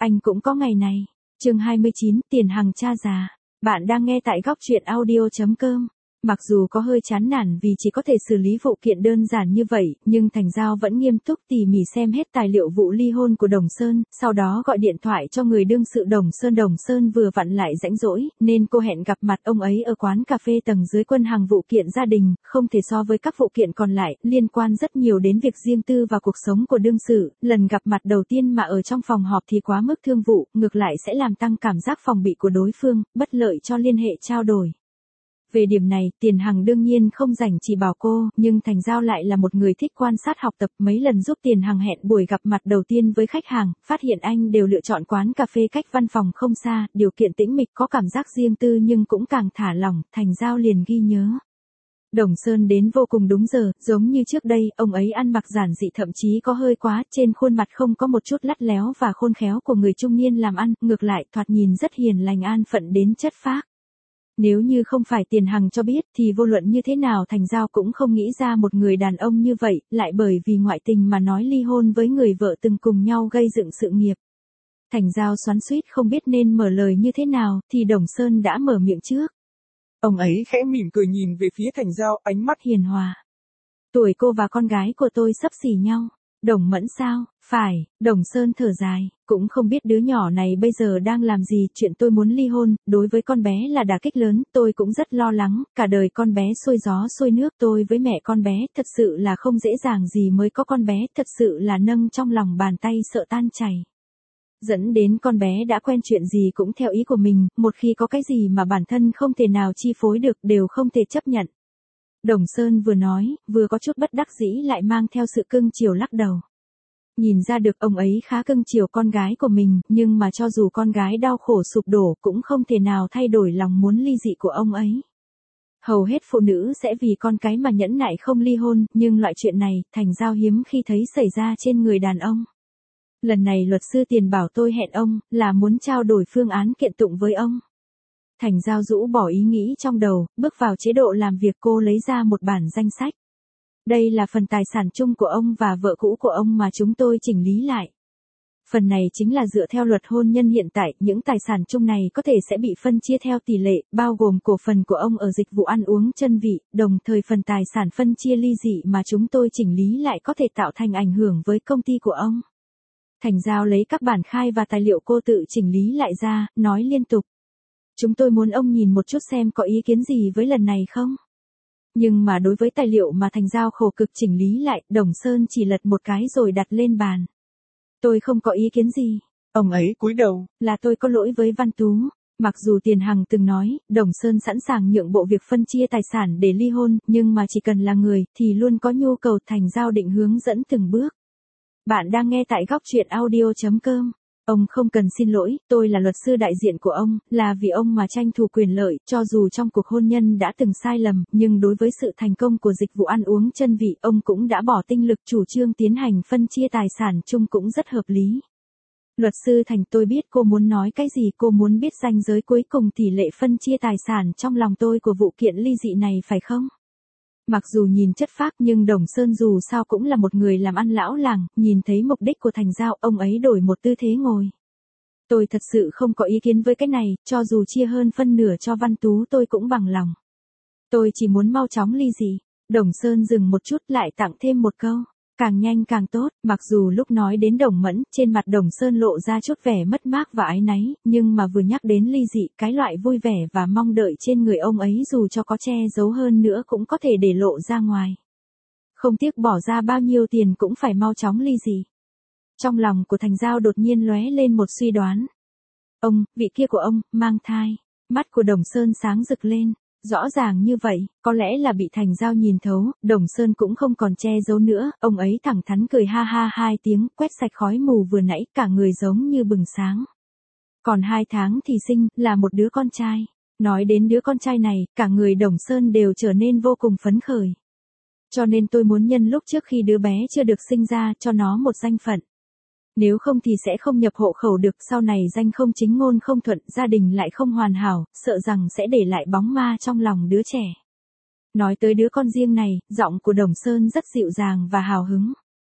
Anh cũng có ngày này. Chương 29, Tiền Hằng cha già. Bạn đang nghe tại góc truyện audio.com. Mặc dù có hơi chán nản vì chỉ có thể xử lý vụ kiện đơn giản như vậy, nhưng Thành Giao vẫn nghiêm túc tỉ mỉ xem hết tài liệu vụ ly hôn của Đồng Sơn, sau đó gọi điện thoại cho người đương sự Đồng Sơn. Đồng Sơn vừa vặn lại rảnh rỗi, nên cô hẹn gặp mặt ông ấy ở quán cà phê tầng dưới. Quân hàng vụ kiện gia đình, không thể so với các vụ kiện còn lại, liên quan rất nhiều đến việc riêng tư và cuộc sống của đương sự. Lần gặp mặt đầu tiên mà ở trong phòng họp thì quá mức thương vụ, ngược lại sẽ làm tăng cảm giác phòng bị của đối phương, bất lợi cho liên hệ trao đổi. Về điểm này, Tiền Hằng đương nhiên không rảnh chỉ bảo cô, nhưng Thành Giao lại là một người thích quan sát học tập. Mấy lần giúp Tiền Hằng hẹn buổi gặp mặt đầu tiên với khách hàng, phát hiện anh đều lựa chọn quán cà phê cách văn phòng không xa, điều kiện tĩnh mịch có cảm giác riêng tư nhưng cũng càng thả lỏng. Thành Giao liền ghi nhớ. Đồng Sơn đến vô cùng đúng giờ, giống như trước đây, ông ấy ăn mặc giản dị thậm chí có hơi quá, trên khuôn mặt không có một chút lắt léo và khôn khéo của người trung niên làm ăn, ngược lại thoạt nhìn rất hiền lành an phận đến chất phác. Nếu như không phải Tiền Hằng cho biết thì vô luận như thế nào Thành Giao cũng không nghĩ ra một người đàn ông như vậy, lại bởi vì ngoại tình mà nói ly hôn với người vợ từng cùng nhau gây dựng sự nghiệp. Thành Giao xoắn xuýt không biết nên mở lời như thế nào, thì Đồng Sơn đã mở miệng trước. Ông ấy khẽ mỉm cười nhìn về phía Thành Giao, ánh mắt hiền hòa. Tuổi cô và con gái của tôi xấp xỉ nhau. Đồng Mẫn sao? Phải, Đồng Sơn thở dài, cũng không biết đứa nhỏ này bây giờ đang làm gì. Chuyện tôi muốn ly hôn, đối với con bé là đả kích lớn, tôi cũng rất lo lắng, cả đời con bé xuôi gió xuôi nước, tôi với mẹ con bé thật sự là không dễ dàng gì mới có con bé, thật sự là nâng trong lòng bàn tay sợ tan chảy. Dẫn đến con bé đã quen chuyện gì cũng theo ý của mình, một khi có cái gì mà bản thân không thể nào chi phối được đều không thể chấp nhận. Đồng Sơn vừa nói, vừa có chút bất đắc dĩ lại mang theo sự cưng chiều lắc đầu. Nhìn ra được ông ấy khá cưng chiều con gái của mình, nhưng mà cho dù con gái đau khổ sụp đổ cũng không thể nào thay đổi lòng muốn ly dị của ông ấy. Hầu hết phụ nữ sẽ vì con cái mà nhẫn nại không ly hôn, nhưng loại chuyện này, Thành Giao hiếm khi thấy xảy ra trên người đàn ông. Lần này luật sư Tiền bảo tôi hẹn ông, là muốn trao đổi phương án kiện tụng với ông. Thành Giao rũ bỏ ý nghĩ trong đầu, bước vào chế độ làm việc. Cô lấy ra một bản danh sách. Đây là phần tài sản chung của ông và vợ cũ của ông mà chúng tôi chỉnh lý lại. Phần này chính là dựa theo luật hôn nhân hiện tại, những tài sản chung này có thể sẽ bị phân chia theo tỷ lệ, bao gồm cổ phần của ông ở dịch vụ ăn uống Chân Vị, đồng thời phần tài sản phân chia ly dị mà chúng tôi chỉnh lý lại có thể tạo thành ảnh hưởng với công ty của ông. Thành Giao lấy các bản khai và tài liệu cô tự chỉnh lý lại ra, nói liên tục. Chúng tôi muốn ông nhìn một chút xem có ý kiến gì với lần này không? Nhưng mà đối với tài liệu mà Thành Giao khổ cực chỉnh lý lại, Đồng Sơn chỉ lật một cái rồi đặt lên bàn. Tôi không có ý kiến gì. Ông ấy cúi đầu. Là tôi có lỗi với Văn Tú. Mặc dù Tiền Hằng từng nói, Đồng Sơn sẵn sàng nhượng bộ việc phân chia tài sản để ly hôn, nhưng mà chỉ cần là người, thì luôn có nhu cầu. Thành Giao định hướng dẫn từng bước. Bạn đang nghe tại góc truyện audio.com. Ông không cần xin lỗi, tôi là luật sư đại diện của ông, là vì ông mà tranh thủ quyền lợi, cho dù trong cuộc hôn nhân đã từng sai lầm, nhưng đối với sự thành công của dịch vụ ăn uống Chân Vị, ông cũng đã bỏ tinh lực chủ trương tiến hành phân chia tài sản chung cũng rất hợp lý. Luật sư Thành, tôi biết cô muốn nói cái gì, cô muốn biết ranh giới cuối cùng tỷ lệ phân chia tài sản trong lòng tôi của vụ kiện ly dị này phải không? Mặc dù nhìn chất phác nhưng Đồng Sơn dù sao cũng là một người làm ăn lão làng, nhìn thấy mục đích của Thành Giao, ông ấy đổi một tư thế ngồi. Tôi thật sự không có ý kiến với cái này, cho dù chia hơn phân nửa cho Văn Tú tôi cũng bằng lòng. Tôi chỉ muốn mau chóng ly dị. Đồng Sơn dừng một chút lại tặng thêm một câu. Càng nhanh càng tốt. Mặc dù lúc nói đến Đồng Mẫn, trên mặt Đồng Sơn lộ ra chút vẻ mất mát và áy náy, nhưng mà vừa nhắc đến ly dị, cái loại vui vẻ và mong đợi trên người ông ấy dù cho có che giấu hơn nữa cũng có thể để lộ ra ngoài. Không tiếc bỏ ra bao nhiêu tiền cũng phải mau chóng ly dị. Trong lòng của Thành Giao đột nhiên lóe lên một suy đoán. Ông, vị kia của ông, mang thai. Mắt của Đồng Sơn sáng rực lên. Rõ ràng như vậy, có lẽ là bị Thành Giao nhìn thấu, Đồng Sơn cũng không còn che giấu nữa, ông ấy thẳng thắn cười ha ha hai tiếng, quét sạch khói mù vừa nãy, cả người giống như bừng sáng. Còn 2 tháng thì sinh, là một đứa con trai. Nói đến đứa con trai này, cả người Đồng Sơn đều trở nên vô cùng phấn khởi. Cho nên tôi muốn nhân lúc trước khi đứa bé chưa được sinh ra, cho nó một danh phận. Nếu không thì sẽ không nhập hộ khẩu được, sau này danh không chính ngôn không thuận, gia đình lại không hoàn hảo, sợ rằng sẽ để lại bóng ma trong lòng đứa trẻ. Nói tới đứa con riêng này, giọng của Đồng Sơn rất dịu dàng và hào hứng.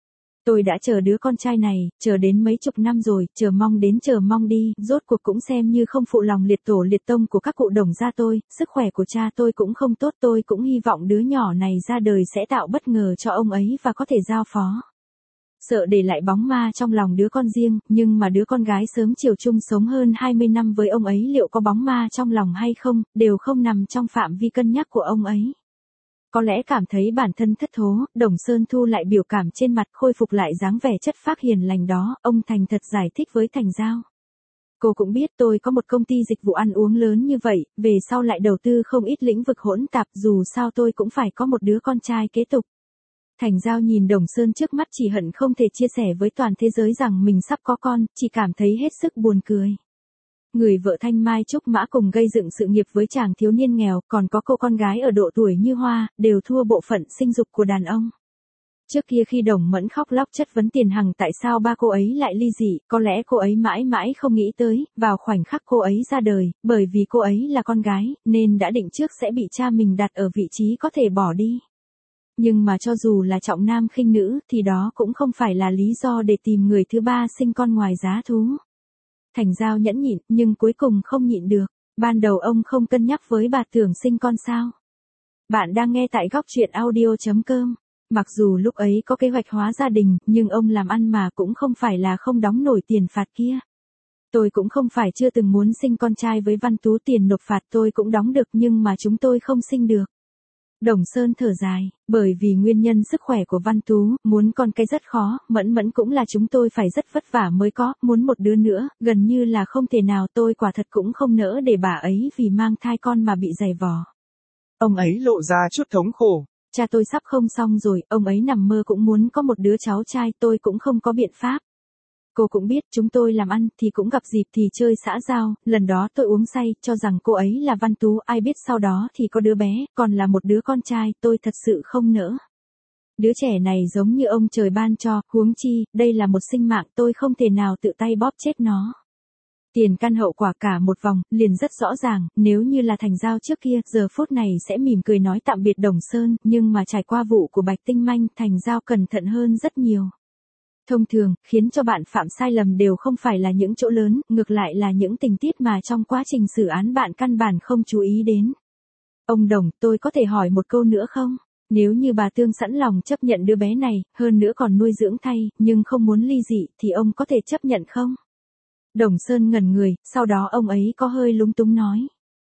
Tôi đã chờ đứa con trai này, chờ đến mấy chục năm rồi, chờ mong đi, rốt cuộc cũng xem như không phụ lòng liệt tổ liệt tông của các cụ Đồng gia tôi, sức khỏe của cha tôi cũng không tốt, tôi cũng hy vọng đứa nhỏ này ra đời sẽ tạo bất ngờ cho ông ấy và có thể giao phó. Sợ để lại bóng ma trong lòng đứa con riêng, nhưng mà đứa con gái sớm chiều chung sống hơn 20 năm với ông ấy liệu có bóng ma trong lòng hay không, đều không nằm trong phạm vi cân nhắc của ông ấy. Có lẽ cảm thấy bản thân thất thố, Đồng Sơn thu lại biểu cảm trên mặt, khôi phục lại dáng vẻ chất phác hiền lành đó, ông thành thật giải thích với Thành Giao. Cô cũng biết tôi có một công ty dịch vụ ăn uống lớn như vậy, về sau lại đầu tư không ít lĩnh vực hỗn tạp, dù sao tôi cũng phải có một đứa con trai kế tục. Thành Giao nhìn Đồng Sơn trước mắt chỉ hận không thể chia sẻ với toàn thế giới rằng mình sắp có con, chỉ cảm thấy hết sức buồn cười. Người vợ Thanh Mai Trúc Mã cùng gây dựng sự nghiệp với chàng thiếu niên nghèo, còn có cô con gái ở độ tuổi như Hoa, đều thua bộ phận sinh dục của đàn ông. Trước kia khi Đồng Mẫn khóc lóc chất vấn Tiền Hằng tại sao ba cô ấy lại ly dị, có lẽ cô ấy mãi mãi không nghĩ tới, vào khoảnh khắc cô ấy ra đời, bởi vì cô ấy là con gái, nên đã định trước sẽ bị cha mình đặt ở vị trí có thể bỏ đi. Nhưng mà cho dù là trọng nam khinh nữ, thì đó cũng không phải là lý do để tìm người thứ ba sinh con ngoài giá thú. Thành Giao nhẫn nhịn, nhưng cuối cùng không nhịn được. Ban đầu ông không cân nhắc với bà tưởng sinh con sao? Bạn đang nghe tại góc truyện audio.com. Mặc dù lúc ấy có kế hoạch hóa gia đình, nhưng ông làm ăn mà cũng không phải là không đóng nổi tiền phạt kia. Tôi cũng không phải chưa từng muốn sinh con trai với Văn Tú, tiền nộp phạt tôi cũng đóng được nhưng mà chúng tôi không sinh được. Đồng Sơn thở dài, bởi vì nguyên nhân sức khỏe của Văn Tú, muốn con cái rất khó, Mẫn cũng là chúng tôi phải rất vất vả mới có, muốn một đứa nữa, gần như là không thể nào, tôi quả thật cũng không nỡ để bà ấy vì mang thai con mà bị dày vò. Ông ấy lộ ra chút thống khổ. Cha tôi sắp không xong rồi, ông ấy nằm mơ cũng muốn có một đứa cháu trai, tôi cũng không có biện pháp. Cô cũng biết chúng tôi làm ăn thì cũng gặp dịp thì chơi xã giao, lần đó tôi uống say, cho rằng cô ấy là Văn Tú, ai biết sau đó thì có đứa bé, còn là một đứa con trai, tôi thật sự không nỡ. Đứa trẻ này giống như ông trời ban cho, huống chi, đây là một sinh mạng, tôi không thể nào tự tay bóp chết nó. Tiền căn hậu quả cả một vòng, liền rất rõ ràng, nếu như là Thành Giao trước kia, giờ phút này sẽ mỉm cười nói tạm biệt Đồng Sơn, nhưng mà trải qua vụ của Bạch Tinh Manh, Thành Giao cẩn thận hơn rất nhiều. Thông thường, khiến cho bạn phạm sai lầm đều không phải là những chỗ lớn, ngược lại là những tình tiết mà trong quá trình xử án bạn căn bản không chú ý đến. Ông Đồng, tôi có thể hỏi một câu nữa không? Nếu như bà Tương sẵn lòng chấp nhận đứa bé này, hơn nữa còn nuôi dưỡng thay, nhưng không muốn ly dị, thì ông có thể chấp nhận không? Đồng Sơn ngẩn người, sau đó ông ấy có hơi lúng túng nói.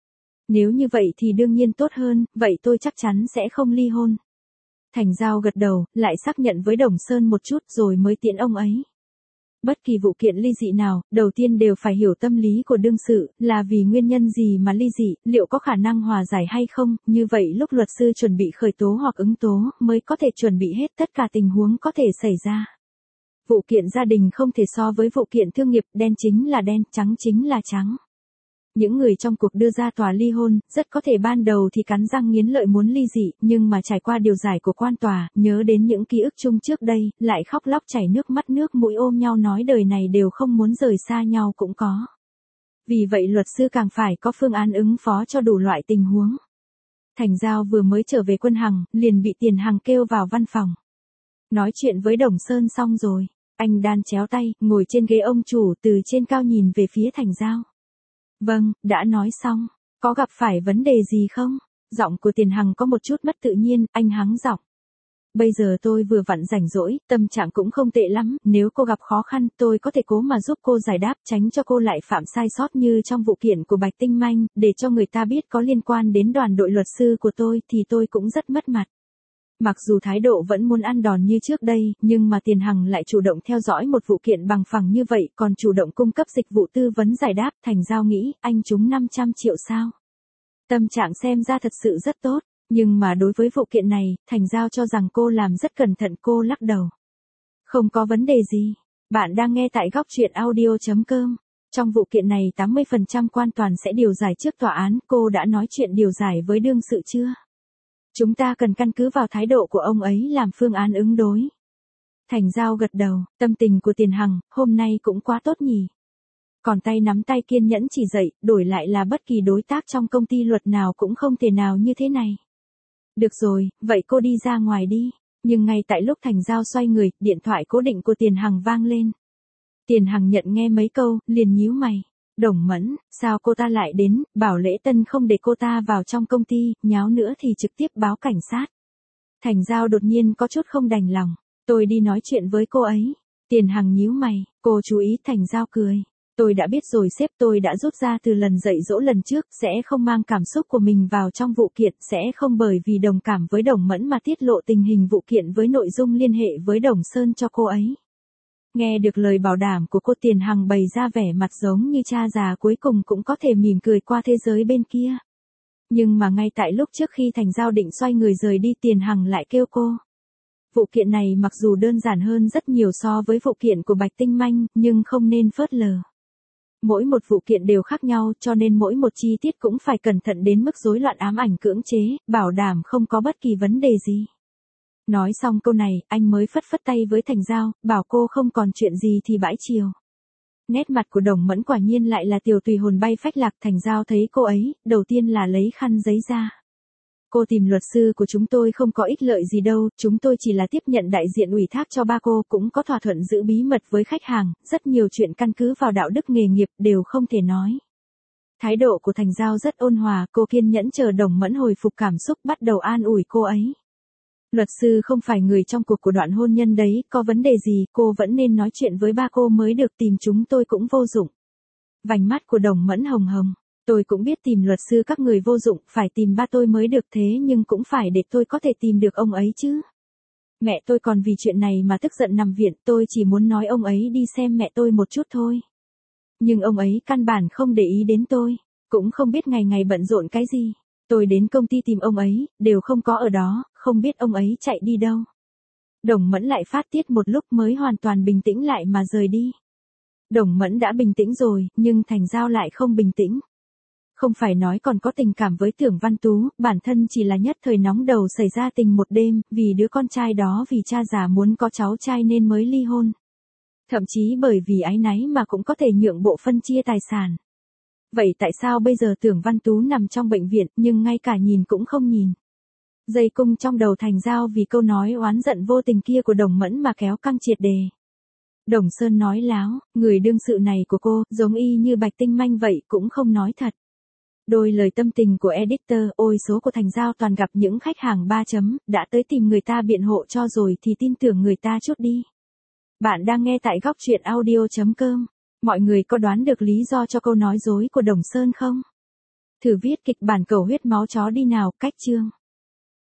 Nếu như vậy thì đương nhiên tốt hơn, vậy tôi chắc chắn sẽ không ly hôn. Thành Giao gật đầu, lại xác nhận với Đồng Sơn một chút rồi mới tiễn ông ấy. Bất kỳ vụ kiện ly dị nào, đầu tiên đều phải hiểu tâm lý của đương sự, là vì nguyên nhân gì mà ly dị, liệu có khả năng hòa giải hay không, như vậy lúc luật sư chuẩn bị khởi tố hoặc ứng tố, mới có thể chuẩn bị hết tất cả tình huống có thể xảy ra. Vụ kiện gia đình không thể so với vụ kiện thương nghiệp, đen chính là đen, trắng chính là trắng. Những người trong cuộc đưa ra tòa ly hôn, rất có thể ban đầu thì cắn răng nghiến lợi muốn ly dị, nhưng mà trải qua điều giải của quan tòa, nhớ đến những ký ức chung trước đây, lại khóc lóc chảy nước mắt nước mũi ôm nhau nói đời này đều không muốn rời xa nhau cũng có. Vì vậy luật sư càng phải có phương án ứng phó cho đủ loại tình huống. Thành Giao vừa mới trở về Quân Hằng, liền bị Tiền Hằng kêu vào văn phòng. Nói chuyện với Đồng Sơn xong rồi, anh đan chéo tay, ngồi trên ghế ông chủ từ trên cao nhìn về phía Thành Giao. Vâng, đã nói xong, có gặp phải vấn đề gì không? Giọng của Tiền Hằng có một chút mất tự nhiên, anh hắng giọng. Bây giờ tôi vừa vặn rảnh rỗi, tâm trạng cũng không tệ lắm, nếu cô gặp khó khăn, tôi có thể cố mà giúp cô giải đáp, tránh cho cô lại phạm sai sót như trong vụ kiện của Bạch Tinh Manh, để cho người ta biết có liên quan đến đoàn đội luật sư của tôi thì tôi cũng rất mất mặt. Mặc dù thái độ vẫn muốn ăn đòn như trước đây, nhưng mà Tiền Hằng lại chủ động theo dõi một vụ kiện bằng phẳng như vậy, còn chủ động cung cấp dịch vụ tư vấn giải đáp. Thành Giao nghĩ, anh trúng 500 triệu sao? Tâm trạng xem ra thật sự rất tốt, nhưng mà đối với vụ kiện này, Thành Giao cho rằng cô làm rất cẩn thận, cô lắc đầu. Không có vấn đề gì. Bạn đang nghe tại góc truyện audio.com. Trong vụ kiện này 80% quan toàn sẽ điều giải trước tòa án, cô đã nói chuyện điều giải với đương sự chưa? Chúng ta cần căn cứ vào thái độ của ông ấy làm phương án ứng đối. Thành Giao gật đầu, tâm tình của Tiền Hằng, hôm nay cũng quá tốt nhỉ. Còn tay nắm tay kiên nhẫn chỉ dạy, đổi lại là bất kỳ đối tác trong công ty luật nào cũng không thể nào như thế này. Được rồi, vậy cô đi ra ngoài đi. Nhưng ngay tại lúc Thành Giao xoay người, điện thoại cố định của Tiền Hằng vang lên. Tiền Hằng nhận nghe mấy câu, liền nhíu mày. Đồng Mẫn, sao cô ta lại đến, bảo Lễ Tân không để cô ta vào trong công ty, nháo nữa thì trực tiếp báo cảnh sát. Thành Giao đột nhiên có chút không đành lòng. Tôi đi nói chuyện với cô ấy. Tiền Hằng nhíu mày, cô chú ý. Thành Giao cười. Tôi đã biết rồi sếp, tôi đã rút ra từ lần dạy dỗ lần trước, sẽ không mang cảm xúc của mình vào trong vụ kiện, sẽ không bởi vì đồng cảm với Đồng Mẫn mà tiết lộ tình hình vụ kiện với nội dung liên hệ với Đồng Sơn cho cô ấy. Nghe được lời bảo đảm của cô, Tiền Hằng bày ra vẻ mặt giống như cha già cuối cùng cũng có thể mỉm cười qua thế giới bên kia. Nhưng mà ngay tại lúc trước khi Thành Giao định xoay người rời đi, Tiền Hằng lại kêu cô. Vụ kiện này mặc dù đơn giản hơn rất nhiều so với vụ kiện của Bạch Tinh Manh, nhưng không nên phớt lờ. Mỗi một vụ kiện đều khác nhau, cho nên mỗi một chi tiết cũng phải cẩn thận đến mức rối loạn ám ảnh cưỡng chế, bảo đảm không có bất kỳ vấn đề gì. Nói xong câu này, anh mới phất phất tay với Thành Giao, bảo cô không còn chuyện gì thì bãi chiều. Nét mặt của Đồng Mẫn quả nhiên lại là tiểu tùy hồn bay phách lạc. Thành Giao thấy cô ấy, đầu tiên là lấy khăn giấy ra. Cô tìm luật sư của chúng tôi không có ích lợi gì đâu, chúng tôi chỉ là tiếp nhận đại diện ủy thác cho ba cô, cũng có thỏa thuận giữ bí mật với khách hàng, rất nhiều chuyện căn cứ vào đạo đức nghề nghiệp đều không thể nói. Thái độ của Thành Giao rất ôn hòa, cô kiên nhẫn chờ Đồng Mẫn hồi phục cảm xúc, bắt đầu an ủi cô ấy. Luật sư không phải người trong cuộc của đoạn hôn nhân đấy, có vấn đề gì cô vẫn nên nói chuyện với ba cô mới được, tìm chúng tôi cũng vô dụng. Vành mắt của Đồng Mẫn hồng hồng. Tôi cũng biết tìm luật sư các người vô dụng, phải tìm ba tôi mới được, thế nhưng cũng phải để tôi có thể tìm được ông ấy chứ. Mẹ tôi còn vì chuyện này mà tức giận nằm viện, tôi chỉ muốn nói ông ấy đi xem mẹ tôi một chút thôi. Nhưng ông ấy căn bản không để ý đến tôi, cũng không biết ngày ngày bận rộn cái gì. Tôi đến công ty tìm ông ấy, đều không có ở đó, không biết ông ấy chạy đi đâu. Đồng Mẫn lại phát tiết một lúc mới hoàn toàn bình tĩnh lại mà rời đi. Đồng Mẫn đã bình tĩnh rồi, nhưng Thành Giao lại không bình tĩnh. Không phải nói còn có tình cảm với Tưởng Văn Tú, bản thân chỉ là nhất thời nóng đầu xảy ra tình một đêm, vì đứa con trai đó, vì cha già muốn có cháu trai nên mới ly hôn. Thậm chí bởi vì áy náy mà cũng có thể nhượng bộ phân chia tài sản. Vậy tại sao bây giờ Tưởng Văn Tú nằm trong bệnh viện nhưng ngay cả nhìn cũng không nhìn? Dây cung trong đầu Thành Giao vì câu nói oán giận vô tình kia của Đồng Mẫn mà kéo căng triệt đề. Đồng Sơn nói láo, người đương sự này của cô, giống y như Bạch Tinh Manh vậy, cũng không nói thật. Đôi lời tâm tình của editor, ôi số của Thành Giao toàn gặp những khách hàng 3 chấm, đã tới tìm người ta biện hộ cho rồi thì tin tưởng người ta chút đi. Bạn đang nghe tại góc truyện audio.com. Mọi người có đoán được lý do cho câu nói dối của Đồng Sơn không? Thử viết kịch bản cầu huyết máu chó đi nào, cách chương.